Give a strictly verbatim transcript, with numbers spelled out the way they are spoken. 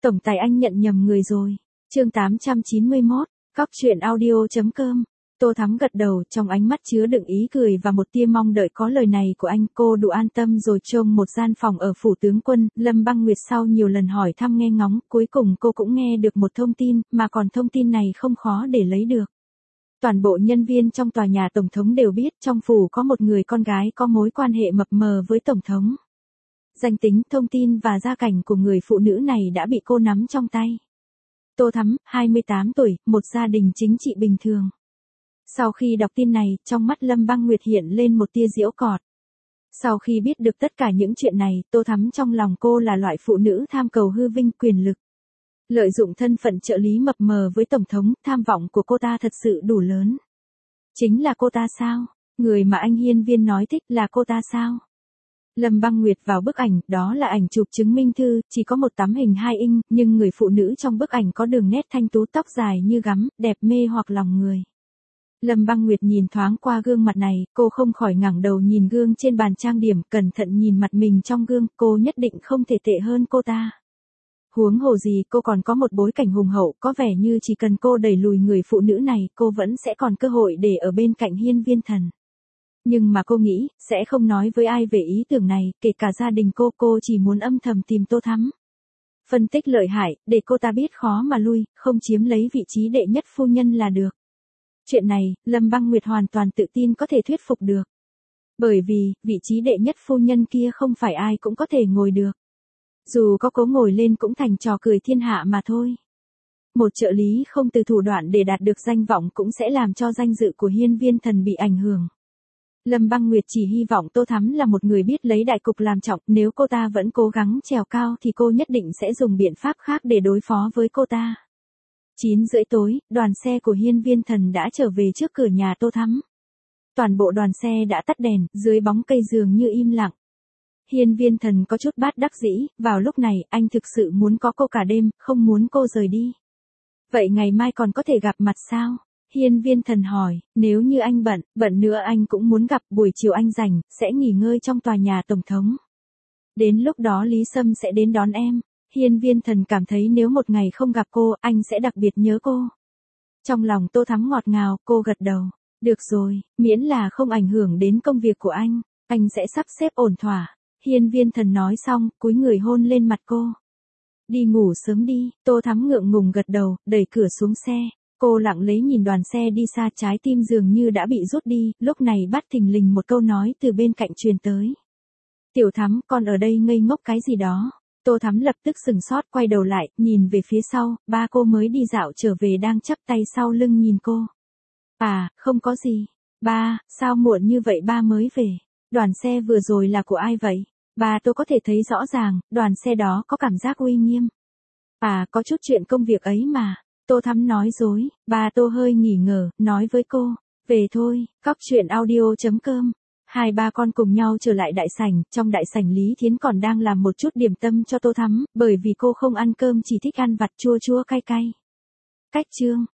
Tổng tài anh nhận nhầm người rồi. Chương tám trăm chín mươi mốt, cóc truyện audio chấm com. Tô Thắm gật đầu, trong ánh mắt chứa đựng ý cười và một tia mong đợi có lời này của anh. Cô đủ an tâm rồi trông một gian phòng ở phủ tướng quân. Lâm Băng Nguyệt sau nhiều lần hỏi thăm nghe ngóng, cuối cùng cô cũng nghe được một thông tin, mà còn thông tin này không khó để lấy được. Toàn bộ nhân viên trong tòa nhà Tổng thống đều biết trong phủ có một người con gái có mối quan hệ mập mờ với Tổng thống. Danh tính, thông tin và gia cảnh của người phụ nữ này đã bị cô nắm trong tay. Tô Thắm, hai mươi tám tuổi, một gia đình chính trị bình thường. Sau khi đọc tin này, trong mắt Lâm Băng Nguyệt hiện lên một tia giễu cợt. Sau khi biết được tất cả những chuyện này, Tô Thắm trong lòng cô là loại phụ nữ tham cầu hư vinh quyền lực. Lợi dụng thân phận trợ lý mập mờ với Tổng thống, tham vọng của cô ta thật sự đủ lớn. Chính là cô ta sao? Người mà anh Hiên Viên nói thích là cô ta sao? Lâm Băng Nguyệt vào bức ảnh, đó là ảnh chụp chứng minh thư, chỉ có một tấm hình hai inch, nhưng người phụ nữ trong bức ảnh có đường nét thanh tú, tóc dài như gắm, đẹp mê hoặc lòng người. Lâm Băng Nguyệt nhìn thoáng qua gương mặt này, cô không khỏi ngẩng đầu nhìn gương trên bàn trang điểm, cẩn thận nhìn mặt mình trong gương, cô nhất định không thể tệ hơn cô ta. Huống hồ gì, cô còn có một bối cảnh hùng hậu, có vẻ như chỉ cần cô đẩy lùi người phụ nữ này, cô vẫn sẽ còn cơ hội để ở bên cạnh Hiên Viên Thần. Nhưng mà cô nghĩ, sẽ không nói với ai về ý tưởng này, kể cả gia đình cô, cô chỉ muốn âm thầm tìm Tô Thắm. Phân tích lợi hại, để cô ta biết khó mà lui, không chiếm lấy vị trí đệ nhất phu nhân là được. Chuyện này, Lâm Băng Nguyệt hoàn toàn tự tin có thể thuyết phục được. Bởi vì, vị trí đệ nhất phu nhân kia không phải ai cũng có thể ngồi được. Dù có cố ngồi lên cũng thành trò cười thiên hạ mà thôi. Một trợ lý không từ thủ đoạn để đạt được danh vọng cũng sẽ làm cho danh dự của Hiên Viên Thần bị ảnh hưởng. Lâm Băng Nguyệt chỉ hy vọng Tô Thắm là một người biết lấy đại cục làm trọng, nếu cô ta vẫn cố gắng trèo cao thì cô nhất định sẽ dùng biện pháp khác để đối phó với cô ta. chín rưỡi tối, đoàn xe của Hiên Viên Thần đã trở về trước cửa nhà Tô Thắm. Toàn bộ đoàn xe đã tắt đèn, dưới bóng cây dường như im lặng. Hiên Viên Thần có chút bát đắc dĩ, vào lúc này, anh thực sự muốn có cô cả đêm, không muốn cô rời đi. Vậy ngày mai còn có thể gặp mặt sao? Hiên Viên Thần hỏi, nếu như anh bận, bận nữa anh cũng muốn gặp, buổi chiều anh rảnh, sẽ nghỉ ngơi trong tòa nhà Tổng thống. Đến lúc đó Lý Sâm sẽ đến đón em. Hiên Viên Thần cảm thấy nếu một ngày không gặp cô, anh sẽ đặc biệt nhớ cô. Trong lòng Tô Thắm ngọt ngào, cô gật đầu. Được rồi, miễn là không ảnh hưởng đến công việc của anh, anh sẽ sắp xếp ổn thỏa. Hiên Viên Thần nói xong, cúi người hôn lên mặt cô. Đi ngủ sớm đi, Tô Thắm ngượng ngùng gật đầu, đẩy cửa xuống xe. Cô lặng lẽ nhìn đoàn xe đi xa, trái tim dường như đã bị rút đi, lúc này bắt thình lình một câu nói từ bên cạnh truyền tới. Tiểu Thắm, con ở đây ngây ngốc cái gì đó? Tô Thắm lập tức sừng sốt, quay đầu lại, nhìn về phía sau, ba cô mới đi dạo trở về đang chắp tay sau lưng nhìn cô. À, không có gì. Ba, sao muộn như vậy ba mới về? Đoàn xe vừa rồi là của ai vậy? Ba tôi có thể thấy rõ ràng, đoàn xe đó có cảm giác uy nghiêm. À, có chút chuyện công việc ấy mà. Tô Thắm nói dối, ba tôi hơi nghỉ ngờ, nói với cô. Về thôi, cóc truyện audio chấm com. Hai ba con cùng nhau trở lại đại sảnh, trong đại sảnh Lý Thiến còn đang làm một chút điểm tâm cho Tô Thắm, bởi vì cô không ăn cơm chỉ thích ăn vặt chua chua cay cay. Cách chương.